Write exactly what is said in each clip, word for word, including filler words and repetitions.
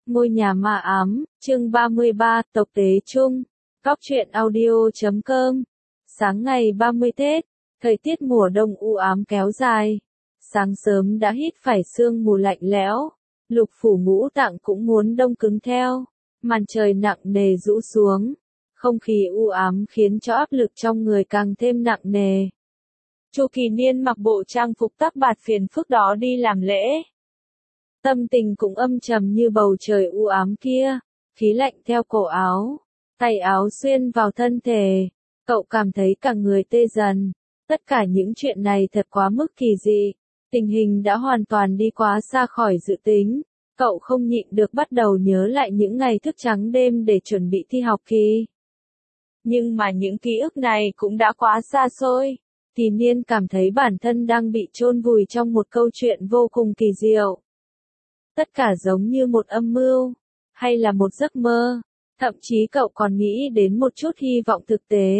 Ngôi nhà ma ám, chương ba mươi ba, tộc tế chung. Góc truyện audio chấm com. Sáng ngày ba mươi Tết, thời tiết mùa đông u ám kéo dài. Sáng sớm đã hít phải sương mù lạnh lẽo, lục phủ ngũ tạng cũng muốn đông cứng theo. Màn trời nặng nề rũ xuống, không khí u ám khiến cho áp lực trong người càng thêm nặng nề. Chu Kỳ Niên mặc bộ trang phục tắc bạt phiền phức đó đi làm lễ. Tâm tình cũng âm trầm như bầu trời u ám kia, khí lạnh theo cổ áo, tay áo xuyên vào thân thể, cậu cảm thấy cả người tê dần. Tất cả những chuyện này thật quá mức kỳ dị, tình hình đã hoàn toàn đi quá xa khỏi dự tính, cậu không nhịn được bắt đầu nhớ lại những ngày thức trắng đêm để chuẩn bị thi học kỳ. Nhưng mà những ký ức này cũng đã quá xa xôi. Kỳ Niên cảm thấy bản thân đang bị chôn vùi trong một câu chuyện vô cùng kỳ diệu. Tất cả giống như một âm mưu, hay là một giấc mơ, thậm chí cậu còn nghĩ đến một chút hy vọng thực tế.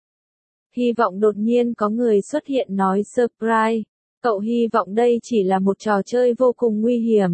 Hy vọng đột nhiên có người xuất hiện nói surprise, cậu hy vọng đây chỉ là một trò chơi vô cùng nguy hiểm.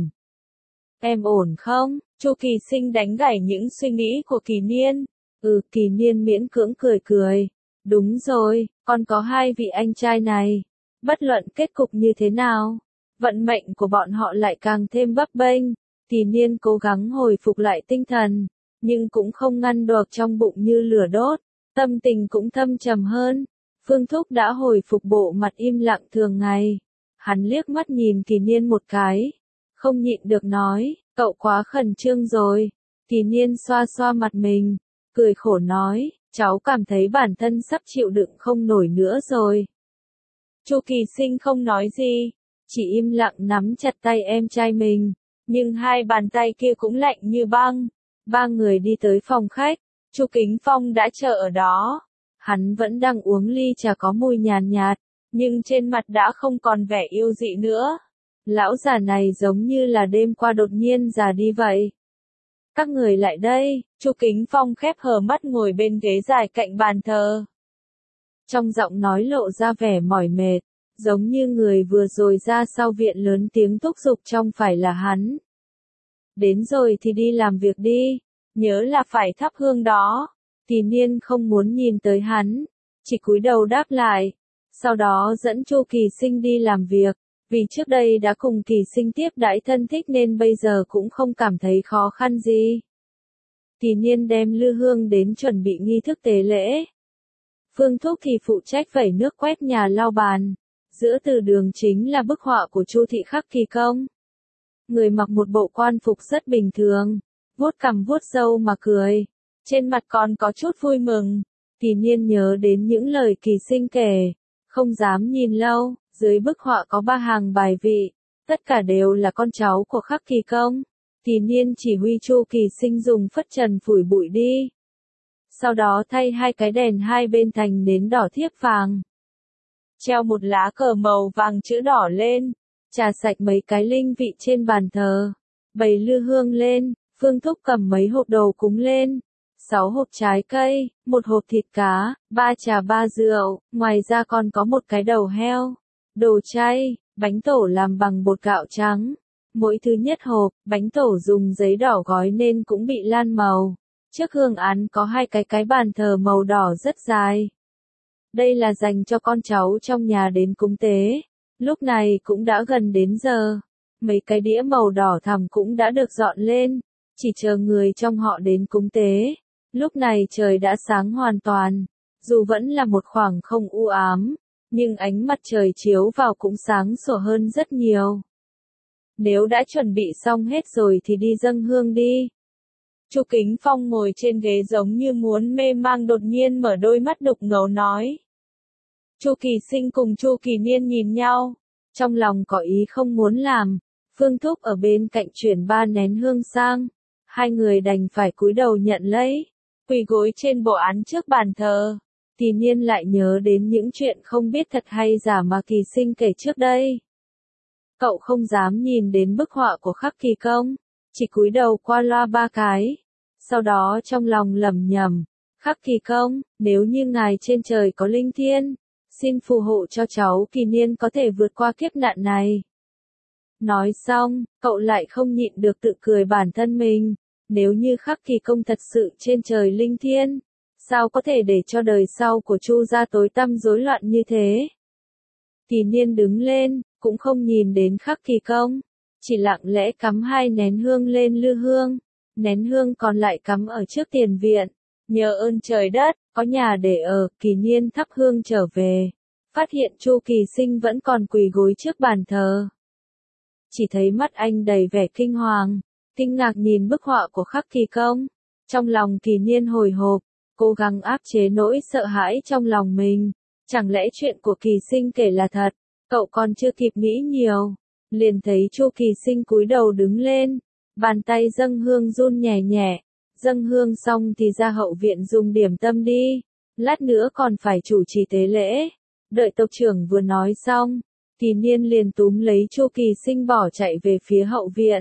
Em ổn không? Chu Kỳ Sinh đánh gãy những suy nghĩ của Kỳ Niên. Ừ, Kỳ Niên miễn cưỡng cười cười. Đúng rồi, còn có hai vị anh trai này. Bất luận kết cục như thế nào, vận mệnh của bọn họ lại càng thêm bấp bênh. Kỳ Niên cố gắng hồi phục lại tinh thần, nhưng cũng không ngăn được trong bụng như lửa đốt, tâm tình cũng thâm trầm hơn. Phương Thúc đã hồi phục bộ mặt im lặng thường ngày. Hắn liếc mắt nhìn Kỳ Niên một cái, không nhịn được nói, cậu quá khẩn trương rồi. Kỳ Niên xoa xoa mặt mình, cười khổ nói, cháu cảm thấy bản thân sắp chịu đựng không nổi nữa rồi. Chu Kỳ Sinh không nói gì, chỉ im lặng nắm chặt tay em trai mình, nhưng hai bàn tay kia cũng lạnh như băng. Ba người đi tới phòng khách, Chu Kính Phong đã chờ ở đó. Hắn vẫn đang uống ly trà có mùi nhàn nhạt, nhưng trên mặt đã không còn vẻ yêu dị nữa. Lão già này giống như là đêm qua đột nhiên già đi vậy. Các người lại đây. Chu Kính Phong khép hờ mắt ngồi bên ghế dài cạnh bàn thờ. Trong giọng nói lộ ra vẻ mỏi mệt, giống như người vừa rồi ra sau viện lớn tiếng thúc giục trong phải là hắn. Đến rồi thì đi làm việc đi, nhớ là phải thắp hương đó. Kỳ Niên không muốn nhìn tới hắn, chỉ cúi đầu đáp lại, sau đó dẫn Chu Kỳ Sinh đi làm việc. Vì trước đây đã cùng Kỳ Sinh tiếp đãi thân thích nên bây giờ cũng không cảm thấy khó khăn gì. Kỳ Niên đem lư hương đến chuẩn bị nghi thức tế lễ. Phương Thúc thì phụ trách vẩy nước quét nhà lau bàn. Giữa từ đường chính là bức họa của Chu Thị Khắc Kỳ Công. Người mặc một bộ quan phục rất bình thường, vuốt cằm vuốt râu mà cười, trên mặt còn có chút vui mừng. Kỳ Niên nhớ đến những lời Kỳ Sinh kể, không dám nhìn lâu. Dưới bức họa có ba hàng bài vị, tất cả đều là con cháu của Khắc Kỳ Công. Kỳ Niên chỉ huy Chu Kỳ Sinh dùng phất trần phủi bụi đi. Sau đó thay hai cái đèn hai bên thành nến đỏ thiếp vàng. Treo một lá cờ màu vàng chữ đỏ lên. Trà sạch mấy cái linh vị trên bàn thờ. Bày lư hương lên, Phương Thúc cầm mấy hộp đồ cúng lên. Sáu hộp trái cây, một hộp thịt cá, ba trà ba rượu, ngoài ra còn có một cái đầu heo. Đồ chay, bánh tổ làm bằng bột gạo trắng. Mỗi thứ nhất hộp, bánh tổ dùng giấy đỏ gói nên cũng bị lan màu. Trước hương án có hai cái cái bàn thờ màu đỏ rất dài. Đây là dành cho con cháu trong nhà đến cúng tế. Lúc này cũng đã gần đến giờ. Mấy cái đĩa màu đỏ thẳm cũng đã được dọn lên, chỉ chờ người trong họ đến cúng tế. Lúc này trời đã sáng hoàn toàn, dù vẫn là một khoảng không u ám, nhưng ánh mặt trời chiếu vào cũng sáng sủa hơn rất nhiều. Nếu đã chuẩn bị xong hết rồi thì đi dâng hương đi. Chu Kính Phong ngồi trên ghế giống như muốn mê mang đột nhiên mở đôi mắt đục ngầu nói. Chu Kỳ Sinh cùng Chu Kỳ Niên nhìn nhau, trong lòng có ý không muốn làm. Phương Thúc ở bên cạnh chuyển ba nén hương sang, hai người đành phải cúi đầu nhận lấy, quỳ gối trên bộ án trước bàn thờ. Kỳ Niên lại nhớ đến những chuyện không biết thật hay giả mà Kỳ Sinh kể trước đây. Cậu không dám nhìn đến bức họa của Khắc Kỳ Công, chỉ cúi đầu qua loa ba cái. Sau đó trong lòng lẩm nhẩm, Khắc Kỳ Công, nếu như ngài trên trời có linh thiêng, xin phù hộ cho cháu Kỳ Niên có thể vượt qua kiếp nạn này. Nói xong, cậu lại không nhịn được tự cười bản thân mình. Nếu như Khắc Kỳ Công thật sự trên trời linh thiên, sao có thể để cho đời sau của Chu gia tối tăm rối loạn như thế? Kỳ Niên đứng lên, cũng không nhìn đến Khắc Kỳ Công, chỉ lặng lẽ cắm hai nén hương lên lư hương, nén hương còn lại cắm ở trước tiền viện. Nhờ ơn trời đất, có nhà để ở, Kỳ Niên thắp hương trở về, phát hiện Chu Kỳ Sinh vẫn còn quỳ gối trước bàn thờ. Chỉ thấy mắt anh đầy vẻ kinh hoàng, kinh ngạc nhìn bức họa của Khắc Kỳ Công. Trong lòng Kỳ Niên hồi hộp, cố gắng áp chế nỗi sợ hãi trong lòng mình. Chẳng lẽ chuyện của Kỳ Sinh kể là thật? Cậu còn chưa kịp nghĩ nhiều, liền thấy Chu Kỳ Sinh cúi đầu đứng lên, bàn tay dâng hương run nhẹ nhẹ. Dâng hương xong thì ra hậu viện dùng điểm tâm đi, lát nữa còn phải chủ trì tế lễ. Đợi tộc trưởng vừa nói xong, Kỳ Niên liền túm lấy Chu Kỳ Sinh bỏ chạy về phía hậu viện.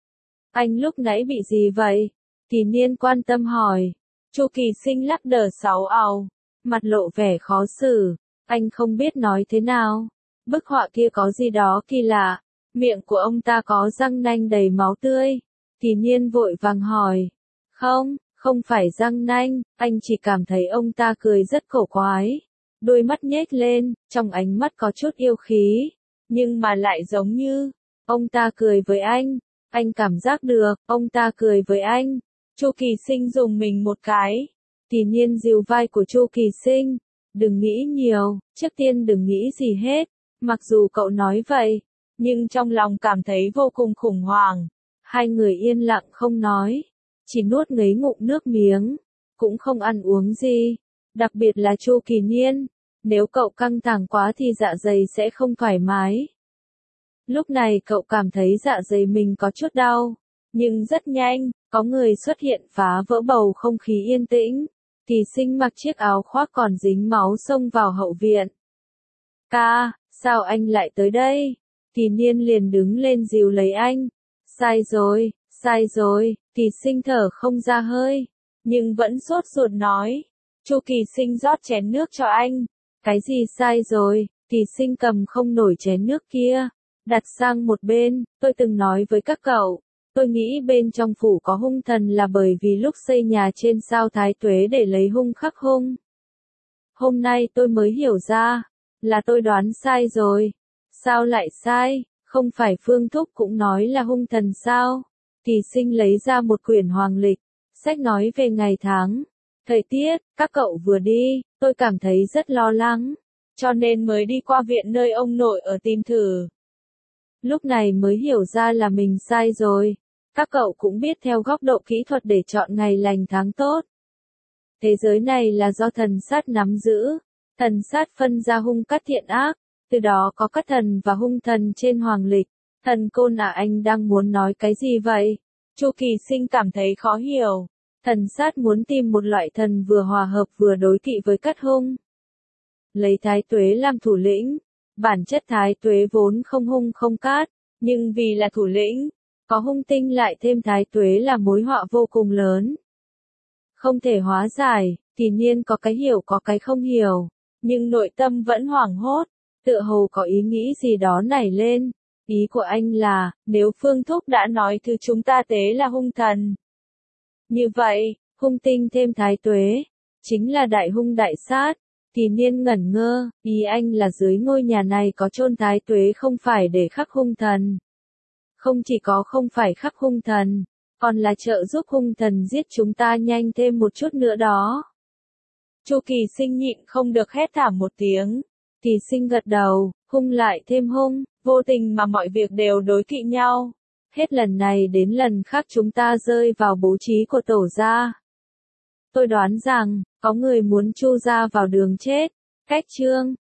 Anh lúc nãy bị gì vậy? Kỳ Niên quan tâm hỏi. Chu Kỳ Sinh lắc đờ sáu ào, mặt lộ vẻ khó xử, anh không biết nói thế nào. Bức họa kia có gì đó kỳ lạ, miệng của ông ta có răng nanh đầy máu tươi. Kỳ Niên vội vàng hỏi. Không, không phải răng nanh, anh chỉ cảm thấy ông ta cười rất cổ quái. Đôi mắt nhếch lên, trong ánh mắt có chút yêu khí, nhưng mà lại giống như, ông ta cười với anh, anh cảm giác được, ông ta cười với anh. Chu Kỳ Sinh dùng mình một cái. Kỳ Niên dìu vai của Chu Kỳ Sinh, đừng nghĩ nhiều, trước tiên đừng nghĩ gì hết, mặc dù cậu nói vậy, nhưng trong lòng cảm thấy vô cùng khủng hoảng. Hai người yên lặng không nói, chỉ nuốt ngấy ngụm nước miếng, cũng không ăn uống gì, đặc biệt là Chu Kỳ Niên, nếu cậu căng thẳng quá thì dạ dày sẽ không thoải mái. Lúc này cậu cảm thấy dạ dày mình có chút đau, nhưng rất nhanh, có người xuất hiện phá vỡ bầu không khí yên tĩnh. Kỳ Sinh mặc chiếc áo khoác còn dính máu xông vào hậu viện. Ca, sao anh lại tới đây? Kỳ Niên liền đứng lên dìu lấy anh. Sai rồi, sai rồi, Kỳ Sinh thở không ra hơi, nhưng vẫn sốt ruột nói. Chu Kỳ Sinh rót chén nước cho anh. Cái gì sai rồi? Kỳ Sinh cầm không nổi chén nước kia, đặt sang một bên. Tôi từng nói với các cậu, tôi nghĩ bên trong phủ có hung thần là bởi vì lúc xây nhà trên sao Thái Tuế để lấy hung khắc hung. Hôm nay tôi mới hiểu ra, là tôi đoán sai rồi. Sao lại sai? Không phải Phương Thúc cũng nói là hung thần sao? Kỳ Sinh lấy ra một quyển hoàng lịch, sách nói về ngày tháng, thời tiết. Các cậu vừa đi, tôi cảm thấy rất lo lắng, cho nên mới đi qua viện nơi ông nội ở tìm thử. Lúc này mới hiểu ra là mình sai rồi. Các cậu cũng biết theo góc độ kỹ thuật để chọn ngày lành tháng tốt. Thế giới này là do thần sát nắm giữ, thần sát phân ra hung cát thiện ác, từ đó có các thần và hung thần trên hoàng lịch. Thần Côn à, anh đang muốn nói cái gì vậy? Chu Kỳ Sinh cảm thấy khó hiểu. Thần sát muốn tìm một loại thần vừa hòa hợp vừa đối kỵ với cát hung. Lấy Thái Tuế làm thủ lĩnh, bản chất Thái Tuế vốn không hung không cát, nhưng vì là thủ lĩnh, có hung tinh lại thêm Thái Tuế là mối họa vô cùng lớn. Không thể hóa giải, Kỳ Niên có cái hiểu có cái không hiểu, nhưng nội tâm vẫn hoảng hốt, tựa hồ có ý nghĩ gì đó nảy lên. Ý của anh là, nếu Phương Thúc đã nói thứ chúng ta tế là hung thần. Như vậy, hung tinh thêm Thái Tuế, chính là đại hung đại sát. Kỳ Niên ngẩn ngơ, ý anh là dưới ngôi nhà này có chôn Thái Tuế không phải để khắc hung thần. Không chỉ có không phải khắc hung thần, còn là trợ giúp hung thần giết chúng ta nhanh thêm một chút nữa đó. Chu Kỳ Sinh nhịn không được hét thảm một tiếng. Kỳ Sinh gật đầu, hung lại thêm hung, vô tình mà mọi việc đều đối kỵ nhau. Hết lần này đến lần khác chúng ta rơi vào bố trí của tổ gia. Tôi đoán rằng, có người muốn Chu gia vào đường chết. Cách chương